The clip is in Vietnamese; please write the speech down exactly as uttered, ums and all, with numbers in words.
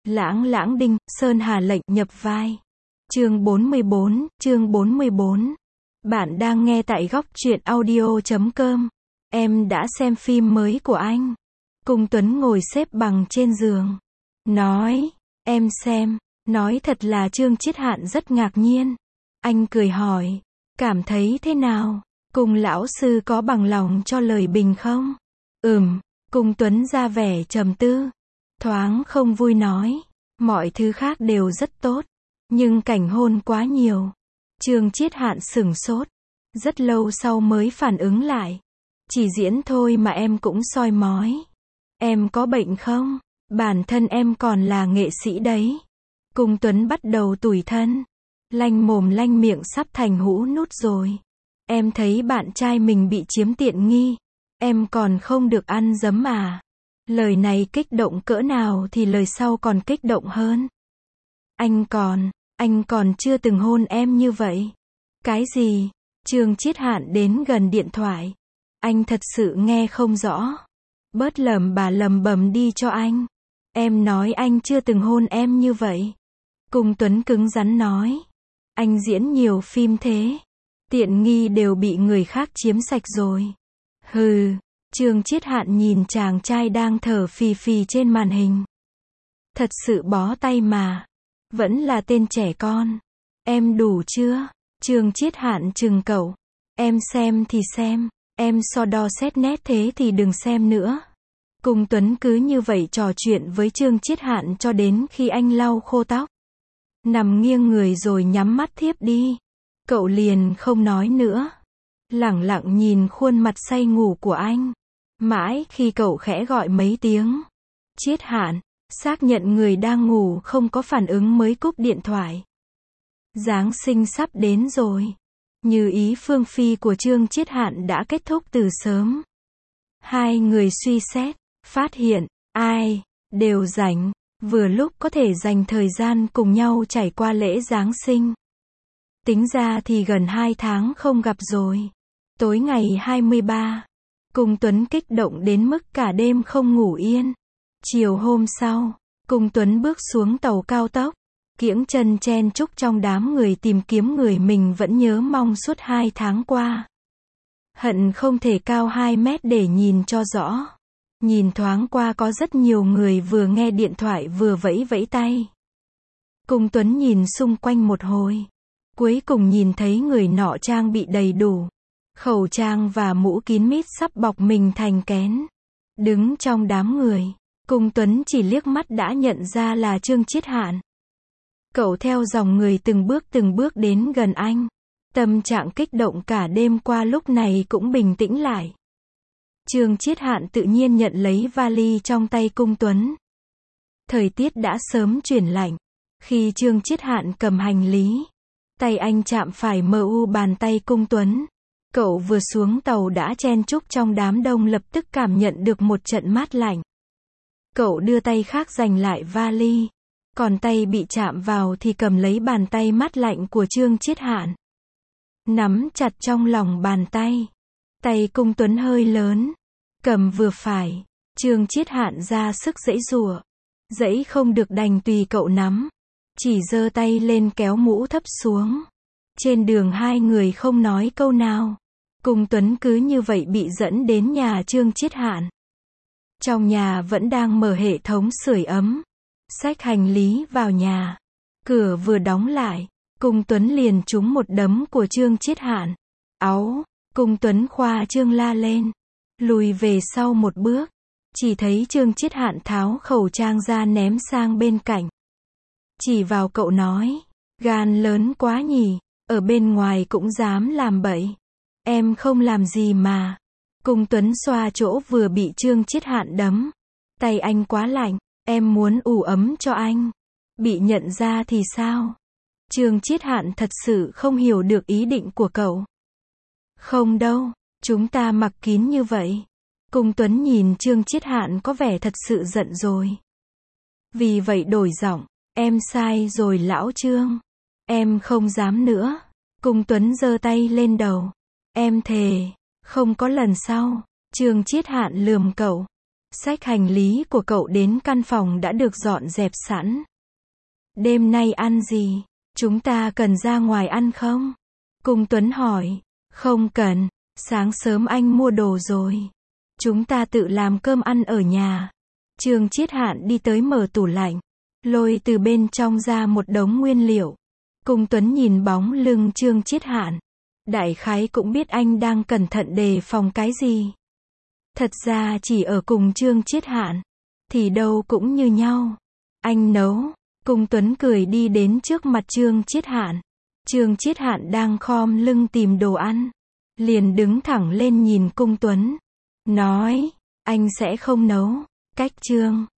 Lãng lãng đinh, Sơn Hà lệnh nhập vai. Chương bốn mươi bốn, chương bốn mươi bốn. Bạn đang nghe tại góc truyện audio chấm com. Em đã xem phim mới của anh. Cung Tuấn ngồi xếp bằng trên giường. Nói, em xem. Nói thật là Trương Chiết Hạn rất ngạc nhiên. Anh cười hỏi, cảm thấy thế nào? Cung lão sư có bằng lòng cho lời bình không? Ừm, Cung Tuấn ra vẻ trầm tư. Thoáng không vui nói, mọi thứ khác đều rất tốt. Nhưng cảnh hôn quá nhiều. Trương Chiết Hạn sửng sốt. Rất lâu sau mới phản ứng lại. Chỉ diễn thôi mà em cũng soi mói. Em có bệnh không? Bản thân em còn là nghệ sĩ đấy. Cung Tuấn bắt đầu tủi thân. Lanh mồm lanh miệng sắp thành hũ nút rồi. Em thấy bạn trai mình bị chiếm tiện nghi. Em còn không được ăn giấm à? Lời này kích động cỡ nào thì lời sau còn kích động hơn. Anh còn, anh còn chưa từng hôn em như vậy. Cái gì? Trương Chiết Hạn đến gần điện thoại. Anh thật sự nghe không rõ. Bớt lẩm bà lẩm bẩm đi cho anh. Em nói anh chưa từng hôn em như vậy. Cung Tuấn cứng rắn nói. Anh diễn nhiều phim thế. Tiện nghi đều bị người khác chiếm sạch rồi. Hừ. Trương Chiết Hạn nhìn chàng trai đang thở phì phì trên màn hình. Thật sự bó tay mà. Vẫn là tên trẻ con. Em đủ chưa? Trương Chiết Hạn chừng cậu. Em xem thì xem. Em so đo xét nét thế thì đừng xem nữa. Cung Tuấn cứ như vậy trò chuyện với Trương Chiết Hạn cho đến khi anh lau khô tóc. Nằm nghiêng người rồi nhắm mắt thiếp đi. Cậu liền không nói nữa. Lẳng lặng nhìn khuôn mặt say ngủ của anh. Mãi khi cậu khẽ gọi mấy tiếng. Chiết Hạn, xác nhận người đang ngủ không có phản ứng mới cúp điện thoại. Giáng sinh sắp đến rồi. Như ý phương phi của Trương Chiết Hạn đã kết thúc từ sớm. Hai người suy xét, phát hiện, ai, đều rảnh, vừa lúc có thể dành thời gian cùng nhau trải qua lễ Giáng sinh. Tính ra thì gần hai tháng không gặp rồi. Tối ngày hai mươi ba, Cung Tuấn kích động đến mức cả đêm không ngủ yên. Chiều hôm sau, Cung Tuấn bước xuống tàu cao tốc. Kiễng chân chen chúc trong đám người tìm kiếm người mình vẫn nhớ mong suốt hai tháng qua. Hận không thể cao hai mét để nhìn cho rõ. Nhìn thoáng qua có rất nhiều người vừa nghe điện thoại vừa vẫy vẫy tay. Cung Tuấn nhìn xung quanh một hồi. Cuối cùng nhìn thấy người nọ trang bị đầy đủ. Khẩu trang và mũ kín mít sắp bọc mình thành kén. Đứng trong đám người, Cung Tuấn chỉ liếc mắt đã nhận ra là Trương Chiết Hạn. Cậu theo dòng người từng bước từng bước đến gần anh. Tâm trạng kích động cả đêm qua lúc này cũng bình tĩnh lại. Trương Chiết Hạn tự nhiên nhận lấy vali trong tay Cung Tuấn. Thời tiết đã sớm chuyển lạnh. Khi Trương Chiết Hạn cầm hành lý, tay anh chạm phải mờ u bàn tay Cung Tuấn. Cậu vừa xuống tàu đã chen chúc trong đám đông lập tức cảm nhận được một trận mát lạnh. Cậu đưa tay khác giành lại vali. Còn tay bị chạm vào thì cầm lấy bàn tay mát lạnh của Trương Chiết Hạn. Nắm chặt trong lòng bàn tay. Tay Cung Tuấn hơi lớn. Cầm vừa phải. Trương Chiết Hạn ra sức giãy giụa. Giãy không được đành tùy cậu nắm. Chỉ giơ tay lên kéo mũ thấp xuống. Trên đường hai người không nói câu nào. Cung Tuấn cứ như vậy bị dẫn đến nhà Trương Chiết Hạn. Trong nhà vẫn đang mở hệ thống sưởi ấm. Xách hành lý vào nhà. Cửa vừa đóng lại, Cung Tuấn liền trúng một đấm của Trương Chiết Hạn. Áu, Cung Tuấn khoa trương la lên. Lùi về sau một bước. Chỉ thấy Trương Chiết Hạn tháo khẩu trang ra ném sang bên cạnh. Chỉ vào cậu nói. Gan lớn quá nhỉ, ở bên ngoài cũng dám làm bậy. Em không làm gì mà. Cung Tuấn xoa chỗ vừa bị Trương Chiết Hạn đấm. Tay anh quá lạnh. Em muốn ủ ấm cho anh. Bị nhận ra thì sao? Trương Chiết Hạn thật sự không hiểu được ý định của cậu. Không đâu, chúng ta mặc kín như vậy. Cung Tuấn nhìn Trương Chiết Hạn có vẻ thật sự giận rồi. Vì vậy đổi giọng, em sai rồi lão Trương. Em không dám nữa. Cung Tuấn giơ tay lên đầu. Em thề, không có lần sau. Trương Chiết Hạn lườm cậu. Xách hành lý của cậu đến căn phòng đã được dọn dẹp sẵn. Đêm nay ăn gì? Chúng ta cần ra ngoài ăn không? Cung Tuấn hỏi. Không cần, sáng sớm anh mua đồ rồi. Chúng ta tự làm cơm ăn ở nhà. Trương Chiết Hạn đi tới mở tủ lạnh, lôi từ bên trong ra một đống nguyên liệu. Cung Tuấn nhìn bóng lưng Trương Chiết Hạn, đại khái cũng biết anh đang cẩn thận đề phòng cái gì. Thật ra chỉ ở cùng Trương Chiết Hạn, thì đâu cũng như nhau. Anh nấu. Cung Tuấn cười đi đến trước mặt Trương Chiết Hạn. Trương Chiết Hạn đang khom lưng tìm đồ ăn, liền đứng thẳng lên nhìn Cung Tuấn, nói, anh sẽ không nấu. Cách Trương